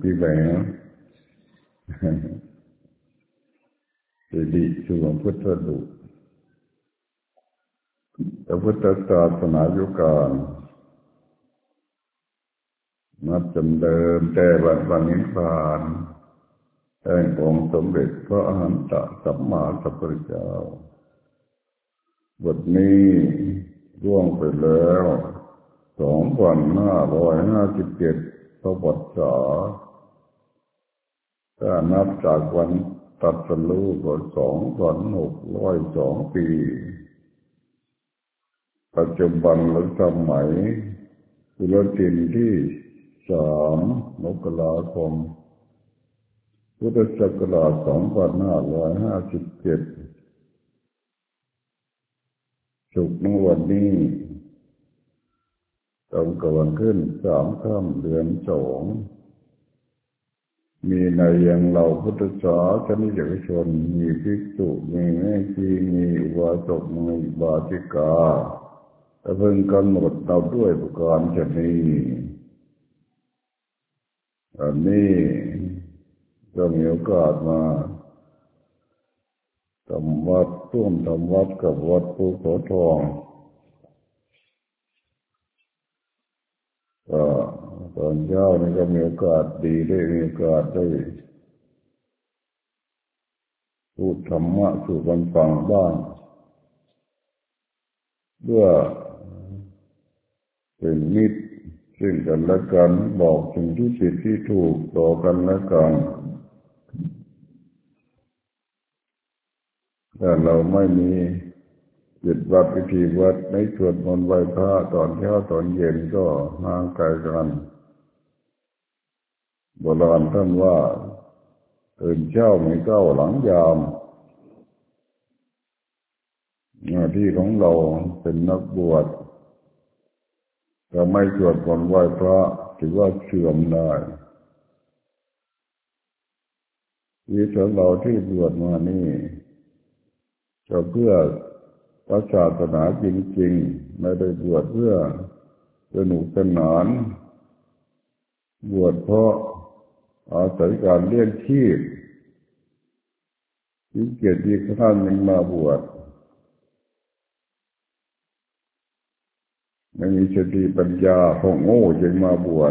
ที่แล้วสิริสุขพุทธดุพระพุทธศาสนายุคก่อนนับจำเดิมแต่วันนิพพานแห่งองค์สมเด็จพระอรหันตสัมมาสัมพุทธเจ้าบทนี้ล่วงไปแล้ว2,557 พระบรรษาถ้านับจากวันตรัสรู้ก็2,602 ปีปัจจุบันหรือสมัยกุลทินที่3 มกราคมพุทธศักราช2557ศุกร์ในวันนี้ตรงกับวันขึ้น3 ค่ำเดือน 2มีในยังเราพุทธศาสนิกชนมีภิกษุมีแม่ชีมีอุบาสกมีอุบาสิกาและเพิ่งกำหนดเราด้วยประการฉะนี้อันนี้ก็มีโอกาสมาทำวัดร่วมทำวัดกับวัดภูเขาทองก็ตอนเช้านี่ก็มีโอกาสดีได้มีโอกาสได้พูดธรรมะสู่กันฟังบ้างเพื่อเป็นมิตรซึ่งกันและกันบอกสิ่งที่ผิดที่ถูกต่อกันและกันถ้าเราไม่มีจิตวัดพิธีวัดในสวดมนต์ไหว้พระตอนเช้าตอนเย็นก็ห่างไกลกันโบราณท่านว่าตื่นเช้าไม่ก้าวหลังยามหน้าที่ของเราเป็นนักบวชถ้าไม่สวดมนต์ไหว้พระถือว่าเสื่อมได้ชีวิตของเราที่บวชมานี่ก็เพื่อพระศาสนาจริงๆไม่ได้บวชเพื่อสนุกสนานบวชเพราะอาศัยการเลี้ยงชีพที่เกียรติขนาดยังมาบวชไม่มีสติปัญญาพองโง่จึงมาบวช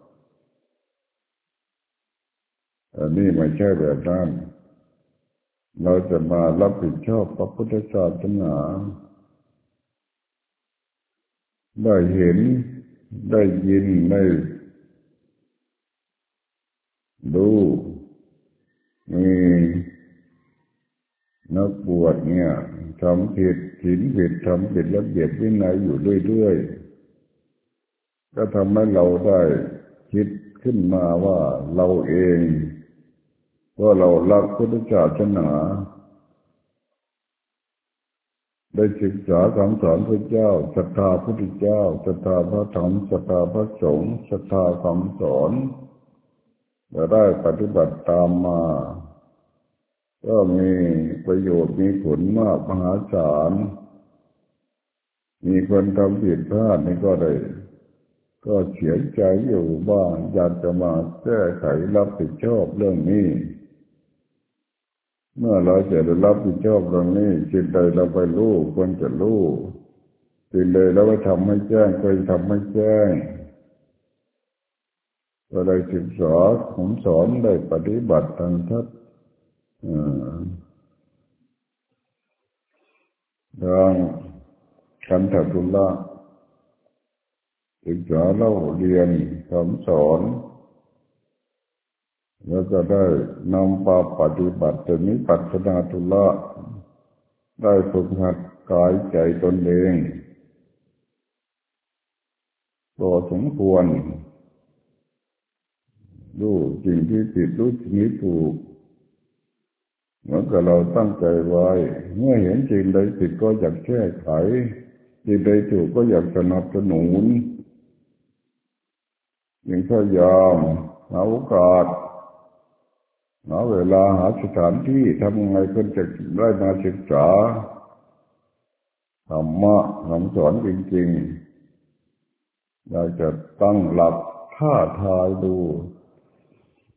อันนี้ไม่ใช่แบบนั้นเราจะมารับผิดชอบพระพุทธศาสนาได้เห็นได้ยินได้ดูมีนักบวชเนี่ยทำผิดศีลผิดทำผิดระเบียบวินัยอยู่เรื่อยๆก็ทำให้เราได้คิดขึ้นมาว่าเราเองว่าเรารักพุทธศาสนาได้ศึกษาคำสอนพระเจ้าศรัทธาพระพุทธเจ้าศรัทธาพระธรรมศรัทธาพระสงฆ์ศรัทธาคำสอนและได้ปฏิบัติตามมาก็มีประโยชน์มีผลมากมหาศาลมีคนทำผิดพลาดนี่ก็ได้ก็เสียใจอยู่บ้างอยากจะมาแก้ไขรับผิดชอบเรื่องนี้เมื่อเราจะได้รับผิดชอบเรื่องนี้สิ่งใดเราไปรู้ควรจะรู้สิ่งใดเราไปทำให้แจ้งควรทำให้แจ้งก็ได้ศึกษาผมสอนได้ปฏิบัติทางทัศทางคันธทุลละศึกษาเล่าเรียนคำสอนแล้วก็ได้นำมาปฏิบัติจนนี้ปัจจนาทุละได้ฝึกหัดกายใจตนเองก็สมควรรู้สิ่งที่ผิดรู้สิ่งที่ถูกเหมือนกับเราตั้งใจไว้เมื่อเห็นสิ่งใดผิดก็อยากแก้ไขสิ่งใดถูกก็อยากสนับสนุนยิ่งพยายามหาโอกาสหาเวลาหาสถานที่ทำยังไงเพื่อจะได้มาศึกษาธรรมะคำสอนจริงๆเราจะตั้งหลักท่าทายดู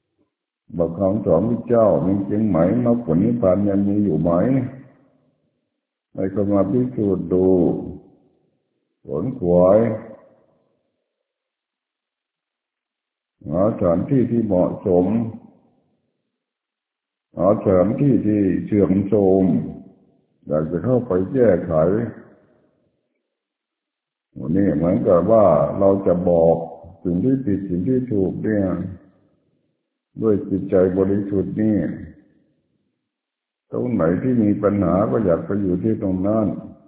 บอกคำสอนพระเจ้ามีจริงไหมมรรคผลนิพพานยังมีอยู่ไหมให้คนมาพิสูจน์ดูผลขวายหาสถานที่ที่เหมาะสมหาสถานที่ที่เสื่อมโทรมอยากจะเข้าไปแก้ไขวันนี้เหมือนกับว่าเราจะบอกสิ่งที่ผิดสิ่งที่ถูกเนี่ยด้วยจิตใจบริสุทธิ์นี่ตรงไหนที่มีปัญหาก็อยากไปอยู่ที่ตรงนั้น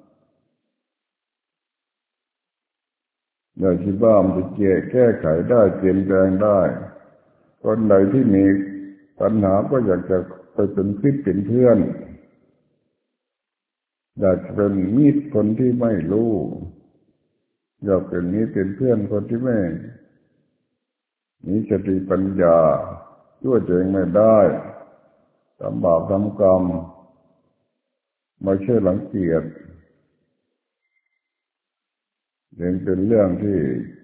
อยากคิดว่ามันจะแก้ไขได้เปลี่ยนแปลงได้คนใดที่มีปัญหาก็อยากจะไปเป็นคิดเป็นเพื่อนอยากจะเป็นมิตรคนที่ไม่รู้อยากเป็นมิตรเป็นเพื่อนคนที่ไม่มีสติปัญญาช่วยตัวเองไม่ได้ทำบาปทำกรรมไม่ใช่รังเกียจเป็นเรื่องที่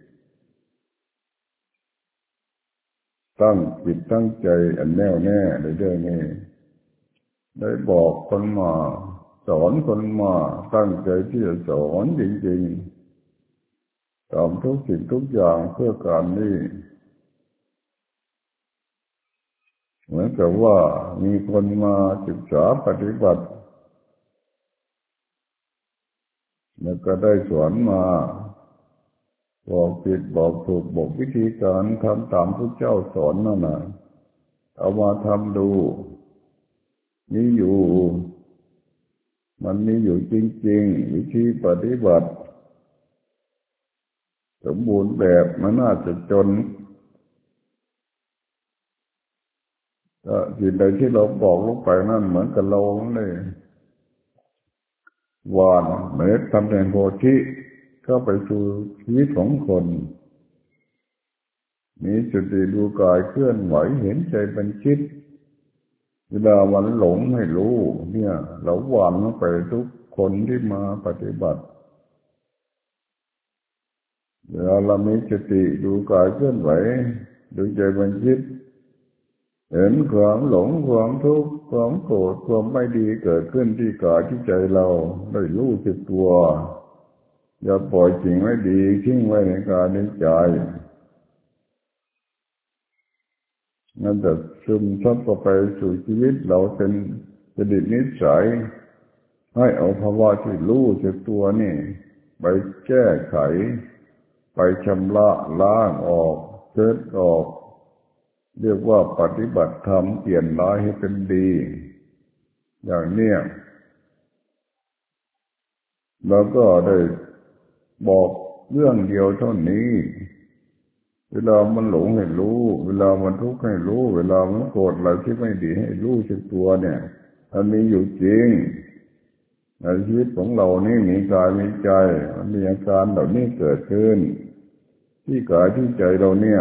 ตั้งจิตตั้งใจอันแน่วแน่ในเรื่องนี้ได้บอกคนมาสอนคนมาตั้งใจที่จะสอนจริงๆทำทุกสิ่งทุกอย่างเพื่อการนี้เหมือนกับว่ามีคนมาศึกษาปฏิบัติแล้วก็ได้สอนมาบอกผิดบอกถูกบอกวิธีการทำตามพระเจ้าสอนนั่นน่ะเอามาทำดูมีอยู่มันมีอยู่จริงๆวิธีปฏิบัติสมบูรณ์แบบมันน่าจะจนสิ่งใดที่เราบอกลงไปนั่นเหมือนกับเราเลยหวานเมล็ดทำแทนโพธิเข้าไปสู่ชีวิตของคนมีสติดูกายเคลื่อนไหวเห็นใจเป็นคิดเวลามันหลงให้รู้เนี่ยเราหวานลงไปทุกคนที่มาปฏิบัติเวลาเรามีสติดูกายเคลื่อนไหวดูใจเป็นคิดเห็นความหลงความทุกข์ความโกรธความไม่ดีเกิดขึ้นที่กายที่ใจเราได้รู้สึกตัวอย่าปล่อยสิ่งไม่ดีทิ้งไว้ในกายในใจนั่นจะซึมซับเข้าไปสู่ชีวิตเราเป็นจริตนิสัยให้เอาภาวะที่รู้สึกตัวนี่ไปแก้ไขไปชำระล้างออกเช็ดออกเรียกว่าปฏิบัติธรรมเปลี่ยนร้ายให้เป็นดีอย่างเนี้ยเราก็ได้บอกเรื่องเดียวเท่านี้เวลามันหลงให้รู้เวลามันทุกข์ให้รู้เวลามันโกรธอะไรที่ไม่ดีให้รู้สึกตัวเนี่ยมันมีอยู่จริงในชีวิตของเรานี่มีกายมีใจมันมีอาการเหล่านี้เกิดขึ้นที่กายที่ใจเราเนี่ย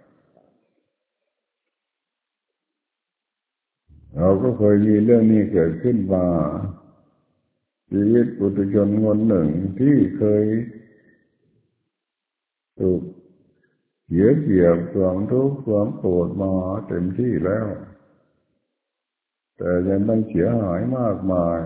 เราก็เคยมีเรื่องนี้เกิดขึ้นมาชีวิตปุถุชนคนหนึ่งที่เคยถูกเหยียดเหยียบความทุกข์ความโกรธมาเต็มที่แล้วแต่ยังต้องเสียหายมากมาย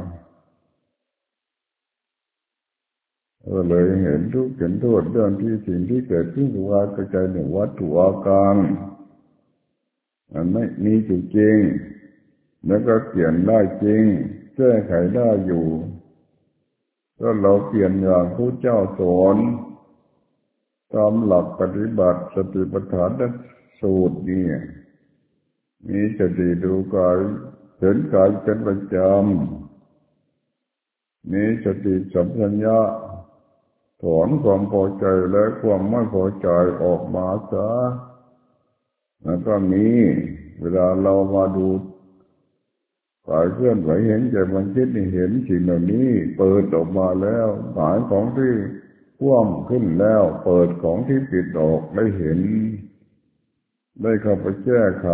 ก็เลยเห็นทุกข์เห็นโทษเรื่องที่สิ่งที่เกิดขึ้นกับกายกับใจหนึ่งวัตถุอาการมันไม่มีจริงแล้วก็เปลี่ยนได้จริงแก้ไขได้อยู่ก็เราเปลี่ยนอย่างพระเจ้าสอนตามหลักปฏิบัติสติปัฏฐานสูตรนี่มีสติดูกายเห็นกายเป็นประจำมีสติสัมปชัญญะถอนความพอใจและความไม่พอใจออกมาซะแล้วก็มีเวลาเรามาดูกายเคลื่อนไหวเห็นใจมันคิดนี่เห็นสิ่งเหล่านี้เปิดออกมาแล้วหายของที่คว่ำขึ้นแล้วเปิดของที่ปิดออกได้เห็นได้เข้าไปแก้ไข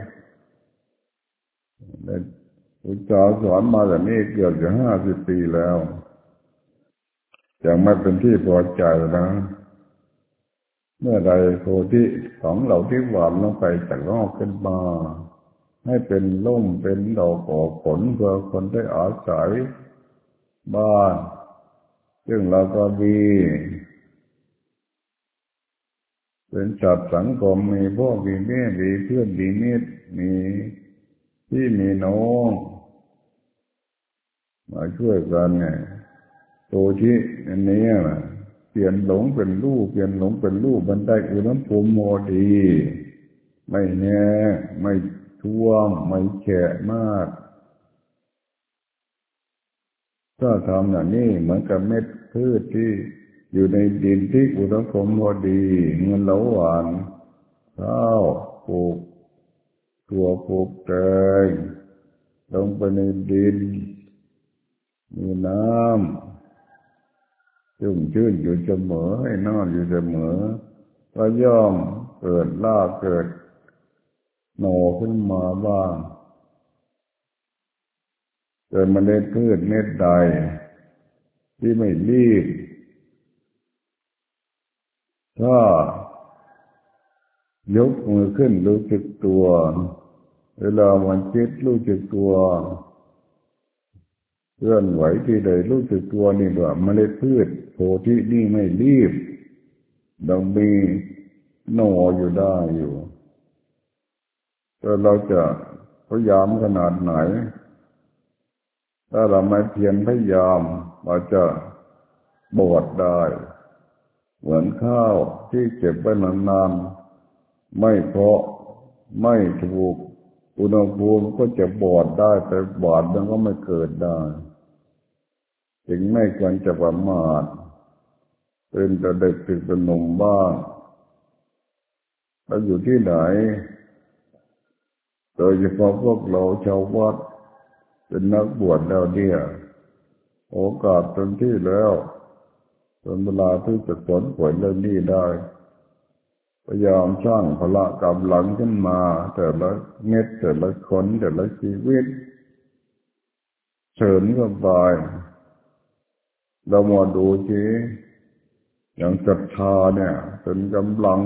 ได้พุทธเจ้าสอนมาอย่างนี้เกือบจะ50 ปีแล้วยังไม่เป็นที่พอใจนะเมื่อใดโพธิของเราที่หวานลงไปแต่งอกขึ้นมาให้เป็นร่มเป็นดอกออกผลเพื่อคนได้อาศัยบ้านซึ่งเราก็มีเป็นจัดสังคมมีพ่อมีแม่มีเพื่อนมีมิตรมีพี่มีน้องมาช่วยกันเนี่ยโตที่อันนี้นะเปลี่ยนหลงเป็นรูปเปลี่ยนหลงเป็นรูปมันได้อุณหภูมิพอดีไม่แน่ไม่ท่วมไม่แฉะมากถ้าทำอย่างนี้เหมือนกับเม็ดพืชที่อยู่ในดินที่อุณหภูมิพอดีเงินเหลาหวานข้าวปลูกถั่วปลูกแตงลงไปในดินมีน้ำชุ่มชื่นอยู่เสมอให้น้ำอยู่เสมอก็ย่อมเกิดรากเกิดหน่อขึ้นมาบ้างเกิดเมล็ดพืชเม็ดใดที่ไม่รีบถ้ายกมือขึ้นรู้สึกตัวเวลามันคิดรู้สึกตัวเคลื่อนไหวที่ใดรู้สึกตัวนี่ว่าเมล็ดพืชโพธินี่ไม่รีบเรามีหน่ออยู่ได้อยู่แต่เราจะพยายามขนาดไหนถ้าเราไม่เพียรพยายามเราจะบอดได้เหมือนข้าวที่เก็บไว้นานๆไม่เพาะไม่ถูกอุณหภูมิก็จะบอดได้แต่บอดมันก็ไม่เกิดได้จึงไม่ควรจะประมาทเป็นแต่เด็กถึงเป็นหนุ่มบ้างแล้วอยู่ที่ไหนโดยเฉพาะพวกเราชาววัดเป็นนักบวชแล้วเนี่ยโอกาสเต็มที่แล้วเป็นเวลาที่จะผลผลเรื่องนี้ได้พยายามสร้างพละกำลังขึ้นมาแต่ละเม็ดแต่ละคนแต่ละชีวิตเฉินก็ไปเรามาดูสิอย่างศรัทธาเนี่ยเป็นกำลัง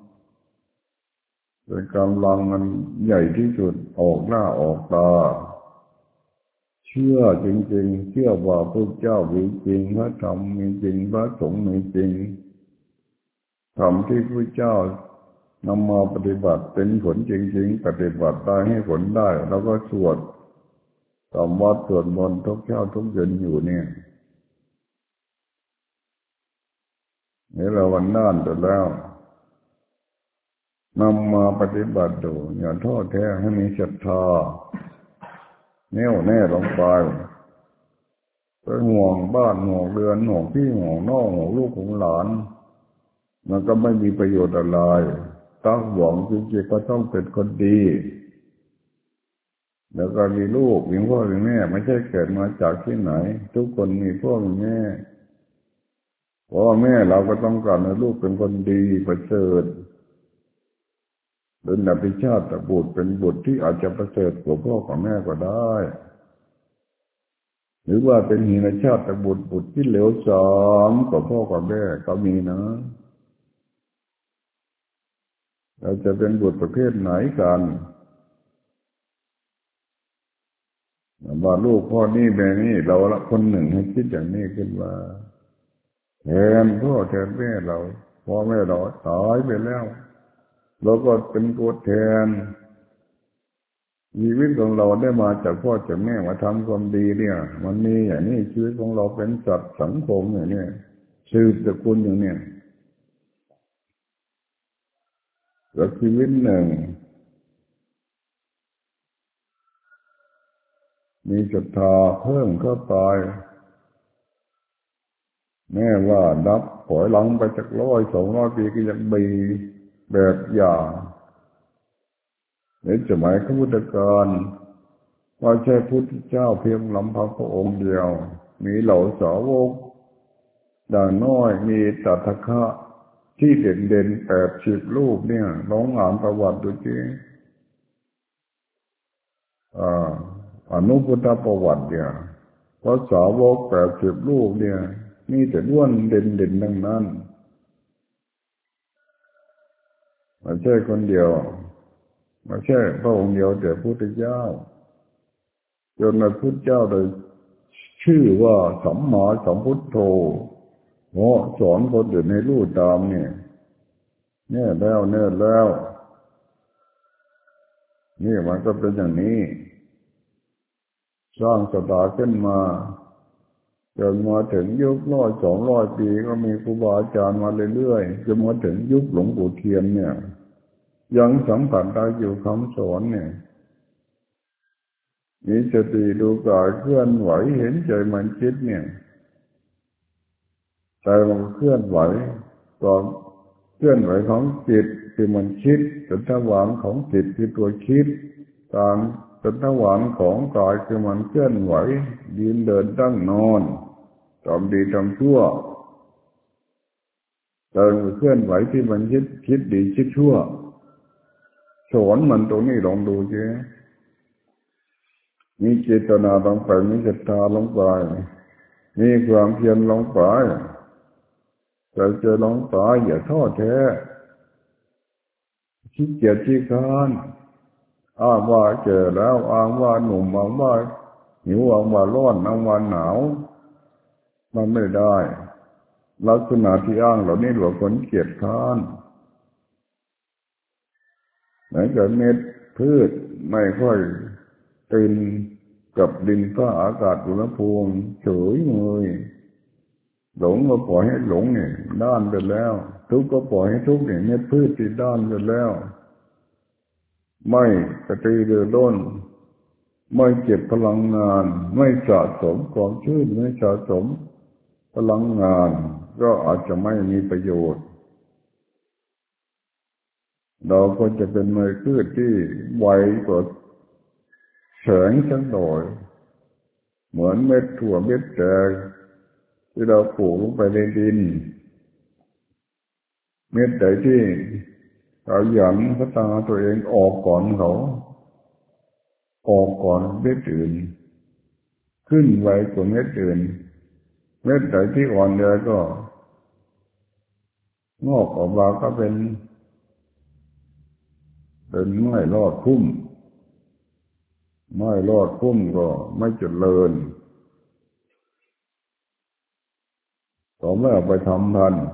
มันใหญ่ที่สุดออกหน้าออกตาเชื่อจริงๆเชื่อว่าพระเจ้ามีจริงพระธรรมมีจริงพระสงฆ์มีจริงธรรมที่พระเจ้านำมาปฏิบัติเป็นผลจริงๆปฏิบัติได้ให้ผลได้แล้วก็สวดทำวัดสวดมนต์ทุกเช้าทุกเย็นอยู่เนี่ยนี่เราวันนั่นแต่แล้วนำมาปฏิบัติดูอย่าท้อแท้ให้มีศรัทธาแน่วแน่ลงไปไปห่วงบ้านห่วงเรือนห่วงพี่ห่วงน้องห่วงลูกห่วงหลานมันก็ไม่มีประโยชน์อะไรต้องหวังจริงๆก็ต้องเป็นคนดีแล้วก็มีลูกมีพ่อมีแม่ไม่ใช่เกิดมาจากที่ไหนทุกคนมีพ่อมีแม่พ่อแม่เราก็ต้องการให้ลูกเป็นคนดีประเสริฐเป็นอภิชาติบุตรเป็นบุตรที่อาจจะประเสริฐกว่าพ่อกับแม่ก็ได้หรือว่าเป็นหินชาติบุตรที่เหลวทรามกว่าพ่อกับแม่ก็มีนะเราจะเป็นบุตรประเภทไหนกันว่าลูกพ่อนี่แม่นี่เราละคนหนึ่งให้คิดอย่างนี้ขึ้นมาแทนพ่อแทนแม่เราพ่อแม่เราตายไปแล้วเราก็เป็นตัวแทนชีวิตของเราได้มาจากพ่อจากแม่มาทำความดีเนี่ยมันมีอย่างนี้ชีวิตของเราเป็นสัตว์สังคมอย่างนี้สืบสกุลอย่างนี้แล้วชีวิตหนึ่งมีศรัทธาเพิ่มเข้าไปแม้ว่านับถอยหลังไปจาก100-200 ปีก็ยังมีแบบอย่างในสมัยพระพุทธกาลว่าใช่พุทธเจ้าเพียงลำพังพระองค์เดียวมีเหล่าสาวกด่างน้อยมีตถาคตที่เด่น80 รูปเนี่ยลองอ่านประวัติดูสิอนุพุทธประวัติเนี่ยพระสาวก80 รูปเนี่ยมีแต่ล้วนเด่นทั้งนั้นไม่ใช่คนเดียวไม่ใช่พระองค์เดียวแต่พระพุทธเจ้าจนพระพุทธเจ้าเลยชื่อว่าสัมมาสัมพุทโธเพราะสอนคนอื่นให้รู้ตามเนี่ยแล้วนี่มันก็เป็นอย่างนี้สร้างศรัทธาขึ้นมาจนมาถึงยุค100-200 ปีก็มีครูบาอาจารย์มาเรื่อยๆจนมาถึงยุคหลวงปู่เทียนเนี่ยยังสัมผัสได้อยู่คำสอนเนี่ยมีสติดูกายเคลื่อนไหวเห็นใจมันคิดเนี่ยใจมันเคลื่อนไหวก่อนเคลื่อนไหวของจิตที่มันคิดสันทวารของจิตที่ตัวคิดการสันทวารของกายคือมันเคลื่อนไหวยืนเดินนั่งนอนทำดีทำชั่วแต่เคลื่อนไหวที่มันคิดดีคิดชั่วสอนมันตรงนี้ลองดูสิมีเจตนาลงไปมีศรัทธาลงไปมีความเพียรลงไปแต่จะลงไปอย่าท้อแท้ขี้เกียจขี้คร้านอ้างว่าเจอแล้วอ้างว่าหนุ่มอ้างว่าหิวอ้างว่าร้อนอ้างว่าหนาวมันไม่ได้ลักษณะที่อ้างเหล่านี้หลวงคนเกียจคร้านเหมือนกับเม็ดพืชไม่ค่อยตื่นกับดินฟ้าอากาศอุณหภูมิเฉยเมยหลงก็ปล่อยให้หลงเนี่ยด้านไปแล้วทุกข์ก็ปล่อยให้ทุกข์เนี่ยเม็ดพืชที่ด้านไปแล้วไม่กระตือรือร้นไม่เก็บพลังงานไม่สะสมความชื่นไม่สะสมพลังงานก็อาจจะไม่มีประโยชน์เราก็จะเป็นเมล็ดพืชที่ไวกว่าแสงสักหน่อยเหมือนเม็ดถั่วเม็ดแตงที่เราปลูกลงไปในดินเม็ดใดที่เราหยั่งพัฒนาตัวเองออกก่อนเขาออกก่อนเม็ดอื่นขึ้นไวกว่าเม็ดอื่นเม็ดใดที่อ่อนแอก็งอกออกมาก็เป็นไม่รอดพุ่มไม่รอดพุ่มก็ไม่เจริญก็ไม่เอาไปทำพันธุ์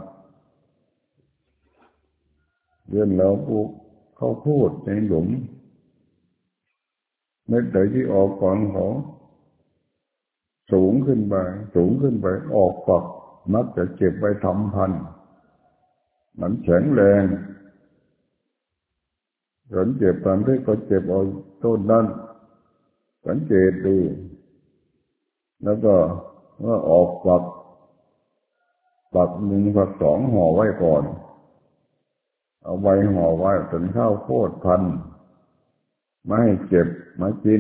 เรียนแล้วปลูกข้าวโพดในหลุมเม็ดใดที่ออกก่อนเขาสูงขึ้นไปออกฝักมักจะเก็บไว้ทำพันธุ์มันแข็งแรงผลเจ็บตามที่ก็เจ็บเอาต้นนั้นสังเกตดูแล้วก็เมื่อออกฝัก1ฝัก2ห่อไว้ก่อนเอาใบห่อไว้จนข้าวโพดพันธุ์ไม่ให้เจ็บไม่กิน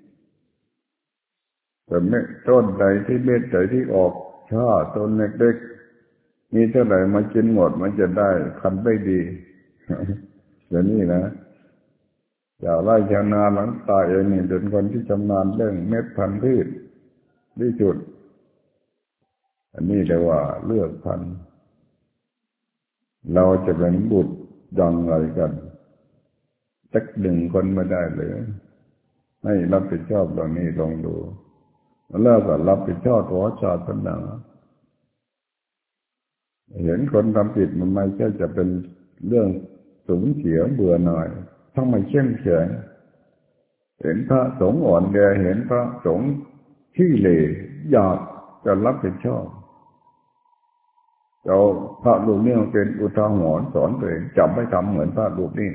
แต่เม็ดต้นใดที่เม็ดใดที่ออกช้าต้นเล็กๆมีเท่าไหร่มากินหมดมันจะได้คันได้ดีอย่างนี้นะอย่าไล่ชาวนาหลังตายเองนี่เป็นคนที่ชำนาญเรื่องเม็ดพันธุ์พืชที่สุดอันนี้เรียกว่าเลือกพันธุ์เราจะเป็นบุตรยังไงกันจักดึงคนไม่ได้เลยให้รับผิดชอบตรงนี้ลองดูแล้วก็รับผิดชอบต่อศาสนาเห็นคนทำผิดมันไม่ใช่จะเป็นเรื่องสูญเสียเบื่อหน่ายต้องไม่เข้มแข็งเห็นพระสงฆ์อ่อนแอเห็นพระสงฆ์ขี้เหร่อยากจะรับผิดชอบเราพระรูปนี้เป็นอุทาหรณ์สอนตัวเองจำไม่ทำเหมือนพระรูปนี้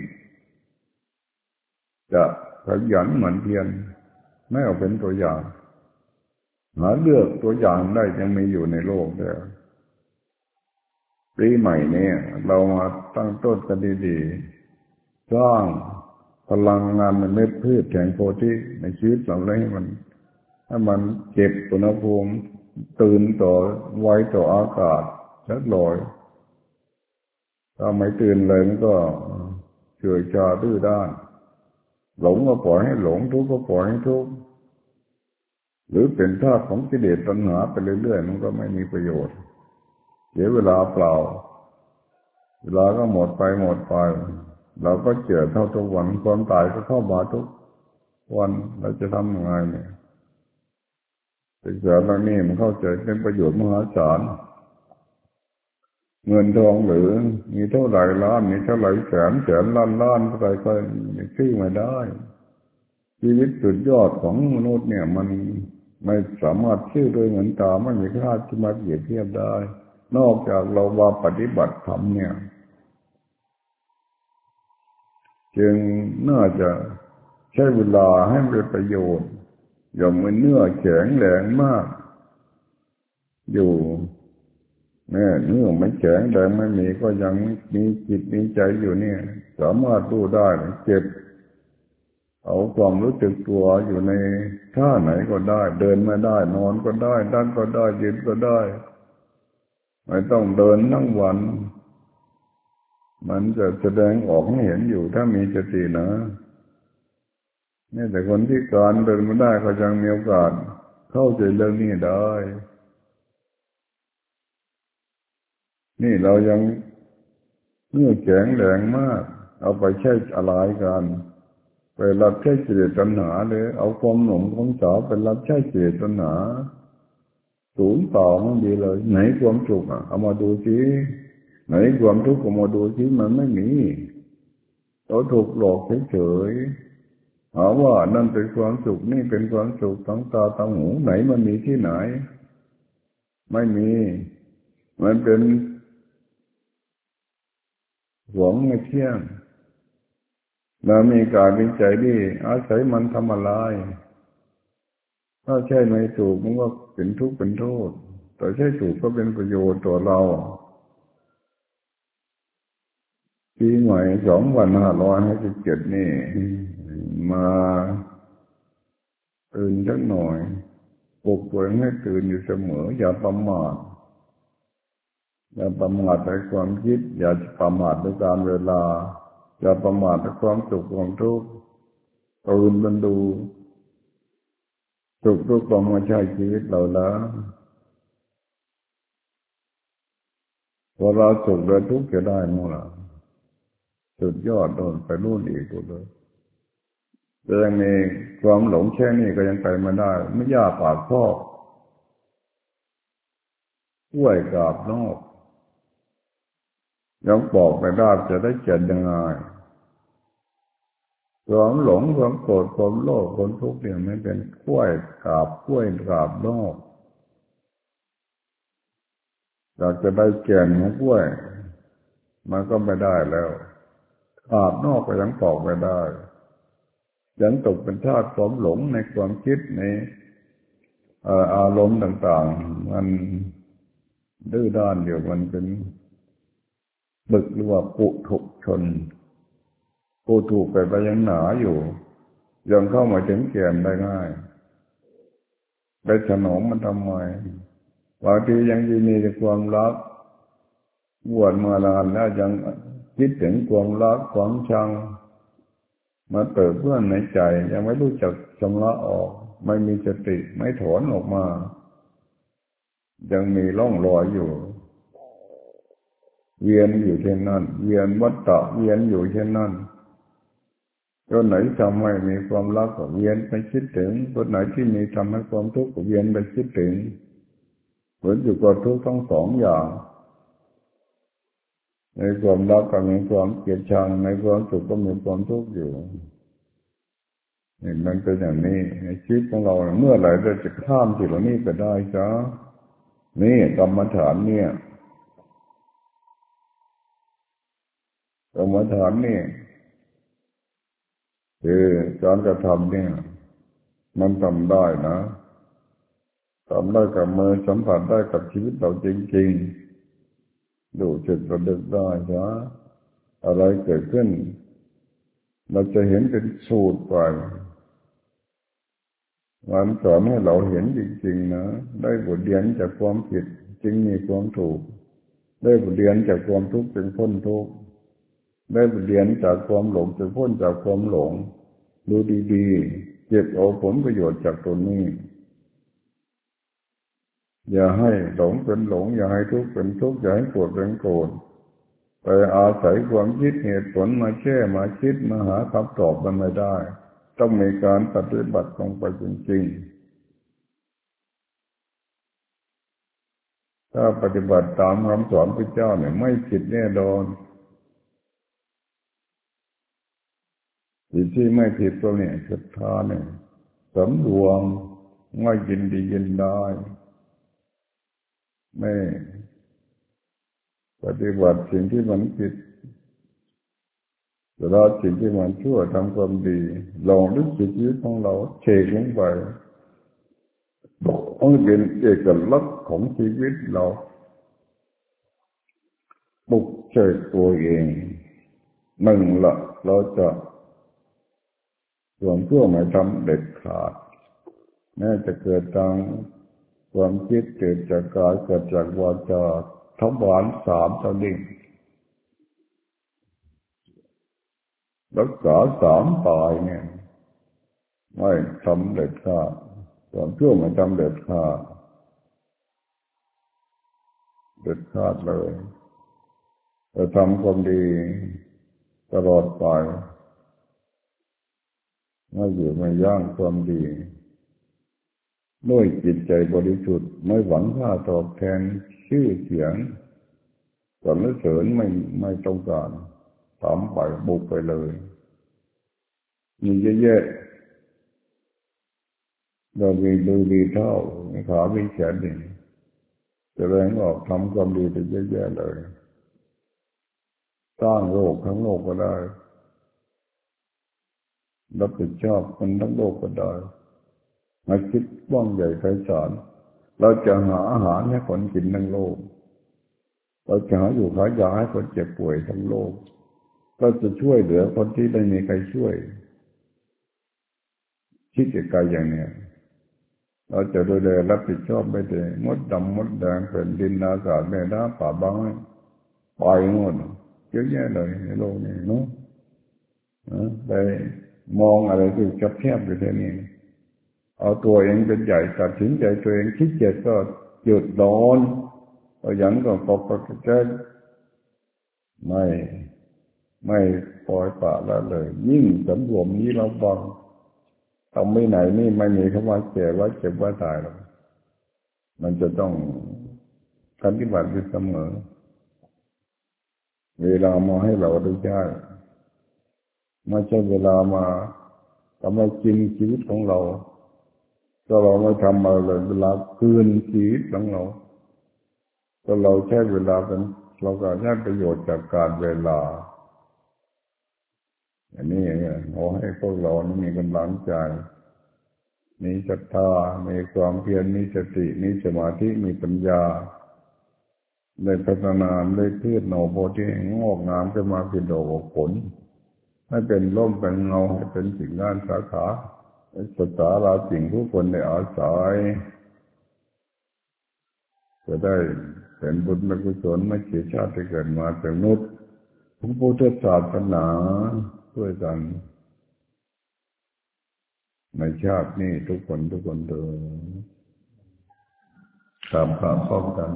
จะขยันหมั่นเพียรไม่เอาเป็นตัวอย่างหาเลือกตัวอย่างได้ยังมีอยู่ในโลกแล้วปีใหม่นี้เรามาตั้งต้นกันดีๆสร้างพลังงานในเม็ดพืชแห่งโพธิในชีวิตเราเลยให้มันเก็บอุณหภูมิตื่นต่อไวต่ออากาศสักหน่อยถ้าไม่ตื่นเลยมันก็เฉื่อยชาดื้อด้านหลงก็ปล่อยให้หลงทุกข์ก็ปล่อยให้ทุกข์หรือเป็นทาสของกิเลสตัณหาไปเรื่อยๆมันก็ไม่มีประโยชน์เสียเวลาเปล่าเวลาก็หมดไปเราก็เจอเท่าทุกวันความตายก็เข้ามาทุกวันเราจะทำยังไงเนี่ยศึกษาเรื่องนี้มันเข้าใจเป็นประโยชน์มหาศาลเงินทองหรือมีเท่าไหร่ล้านมีเท่าไหร่แสนแสนล้านล้านอะไรก็ชื่อไม่ได้ชีวิตสุดยอดของมนุษย์เนี่ยมันไม่สามารถชื่อโดยเงินตาไม่มีค่าที่มาเปรียบเทียบได้นอกจากเราว่าปฏิบัติธรรมเนี่ยจึงน่าจะใช้เวลาให้เป็นประโยชน์อย่ามันเนื้อแข็งแรงมากอยู่เนื้อไม่แข็งแรงไม่มีก็ยังมีจิตมีใจอยู่เนี่ยสามารถดูได้เจ็บเอาความรู้สึกตัวอยู่ในท่าไหนก็ได้เดินไม่ได้นอนก็ได้นั่งก็ได้ยืนก็ได้ไม่ต้องเดินทั้งวันมันจะแสดงออกให้เห็นอยู่ถ้ามีสตินะนี่แต่คนที่การเดินไม่ได้เขายังมีโอกาสเข้าใจเรื่องนี้ได้นี่เรายังเนื้อแข็งแรงมากเอาไปใช้อะไรกันไปรับใช้กิเลสตัณหาเลยเอาความหนุ่มความสาวไปรับใช้กิเลสตัณหาศูนย์เปล่ามันดีเลยไหนความสุขเอามาดูสิไหนความทุกข์เอามาดูสิมันไม่มีเราถูกหลอกเฉยๆหาว่านั่นเป็นความสุขนี่เป็นความสุขทั้งตาทั้งหูไหนมันมีที่ไหนไม่มีมันเป็นหวงไม่เที่ยงเรามีกายมีใจดีอาศัยมันทำอะไรถ้าใช่ไม่ถูกมันก็เป็นทุกข์เป็นโทษแต่ใช่ถูกก็เป็นประโยชน์ต่อเราปีใหม่2557นี่มาตื่นสักหน่อยปลุกตัวเองให้ตื่นอยู่เสมออย่าประมาทอย่าประมาทในความคิดอย่าประมาทในการเวลาอย่าประมาทในความสุขความทุกข์ตื่นมันดูสุขทุกข์ก็มาใช้ชีวิตเราแล้วพอเราสุขแล้วทุกข์จะได้มั้งล่ะสุดยอดโดนไปนู่นอีกเลยแต่ยังมีความหลงแค่นี้ก็ยังไปไม่ได้ไม่ยากปากพ่อกล้วยกาบนอกยังบอกไม่ได้จะได้เจริญยังไงความหลงความโกรธความโลภความทุกข์เนี่ยไม่เป็นกล้วยกาบนอกอยากจะได้แก่นของกล้วยมันก็ไม่ได้แล้วกาบนอกก็ยังปอกไม่ได้ยังตกเป็นทาสความหลงในความคิดในอารมณ์ต่างๆมันดื้อด้านอยู่มันเป็นบึกหรือว่าปุถุชนปูถูกไปยังหนาอยู่ยังเข้ามาถึงแก่นได้ง่ายไปสนองมันทำไมบางทียังมีแต่ความรักบวชมานานแล้วยังคิดถึงความรักความชังมาเติบเพื่อนในใจยังไม่รู้จักชำระออกไม่มีสติไม่ถอนออกมายังมีร่องรอยอยู่เวียนอยู่เช่นนั้นเวียนวัฏฏะเวียนอยู่เช่นนั้นตัวไหนทำให้มีความรักก็เวียนไปคิดถึงตัวไหนที่มีทำให้ความทุกข์ก็เวียนไปคิดถึงเหมือนอยู่กับทุกข์ทั้งสองอย่างในความรักก็มีความเกลียดชังในความสุขก็มีความทุกข์อยู่นี่มันเป็นอย่างนี้ในชีวิตของเราเมื่อไหร่เราจะข้ามสิ่งเหล่านี้ไปได้จ้ะนี่กรรมฐานเนี่ยกรรมฐานนี่คือการกระทำเนี่ยมันทำได้นะทำได้กับมือสัมผัสได้กับชีวิตเราจริงๆดูจุดระลึกได้จ้ะอะไรเกิดขึ้นเราจะเห็นเป็นสูตรไปมันสอนให้เราเห็นจริงๆนะได้บทเรียนจากความผิดจึงมีความถูกได้บทเรียนจากความทุกข์จึงพ้นทุกข์ได้บทเรียนจากความหลงจึงพ้นจากความหลงดูดีๆเก็บเอาผลประโยชน์จากตรงนี้อย่าให้หลงเป็นหลงอย่าให้ทุกข์เป็นทุกข์อย่าให้โกรธเป็นโกรธไปอาศัยความคิดเหตุผลมาแช่มาคิดมาหาคำตอบมันไม่ได้ต้องมีการปฏิบัติลงไปจริงๆถ้าปฏิบัติตามคำสอนพระเจ้าเนี่ยไม่ผิดแน่นอนที่ไม่ผิดตัวเนี่ยศรัทธาเนี่ยสำรวมไม่ยินดียินได้ไม่ปฏิบัติสิ่งที่มันผิดแต่เราสิ่งที่มันชั่วทำความดีลองดูชีวิตของเราเฉกลงไปต้องเป็นเอกลักษณ์ของชีวิตเราปลุกใจตัวเองหนึ่งละเราจะส่วนชั่วไม่ทำเด็ดขาดแม้จะเกิดทางความคิดเกิดจากกายเกิดจากวาจาทวารสามตอนนี้รักษาสามตายเนี่ยไม่ทำเด็ดขาดส่วนชั่วไม่ทำเด็ดขาดเลยจะทำความดีตลอดไปไม่อยู่ไม่ย่างความดีด้วยจิตใจบริสุทธิ์ไม่หวังค่าตอบแทนชื่อเสียงสรรเสริญไม่ต้องการทำไปบุกไปเลยมีเยอะแยะเรามีดูดีเท่ามีขามีแขนนี่แสดงออกทำความดีไปเยอะแยะเลยสร้างโลกทั้งโลกก็ได้รับผิดชอบคนทั้งโลกก็ได้มาคิดว่างใหญ่ไพศาลเราจะหาอาหารให้คนกินทั้งโลกเราจะหาอยู่หายาให้คนเจ็บป่วยทั้งโลกเราจะช่วยเหลือคนที่ไม่มีใครช่วยคิดไกลอย่างเนี้ยเราจะดูแลรับผิดชอบไม่ได้มดดำมดแดงเป็นดินอากาศแม่น้ำป่าไม้ปล่อยหมดเยอะแยะเลยในโลกนี้เนาะไปมองอะไรที่จับแคบอยู่แค่นี้เอาตัวเองเป็นใหญ่ตัดสินใจตัวเองคิดเจ็ดก็หยุดนอนเอาอย่างก็ปกติใจไม่ไม่ปล่อยปละละเลยยิ่งสำรวมนี้เราบังทำไม่ไหนนี่ไม่มีคำว่าแก่ว่าเจ็บว่าตายหรอกมันจะต้องปฏิบัติอยู่เสมอเวลามาให้เราได้ใช้ไม่ใช่เวลามาทำให้กินชีวิตของเราถ้าเราไม่ทำอะไรเลยเวลาคืนชีวิตของเราถ้าเราใช้เวลาเป็นเราก็ได้ประโยชน์จากการเวลาอันนี้เราให้พวกเรานี่มีกำลังใจมีศรัทธามีความเพียรมีสติมีสมาธิมีปัญญาได้พัฒนาได้พืชหน่อโพธิงอกงามขึ้นมาเป็นดอกออกผลให้เป็นร่มเป็นเงาให้เป็นสิ่งงานสาขาศึกษาเราสิ่งผู้คนได้อาศัยจะได้เป็นบุญเป็นกุศลไม่เสียชาติที่เกิดมาเป็นมนุษย์พระพุทธศาสนาด้วยกันในชาตินี้ทุกคนเดินตามพร้อมกัน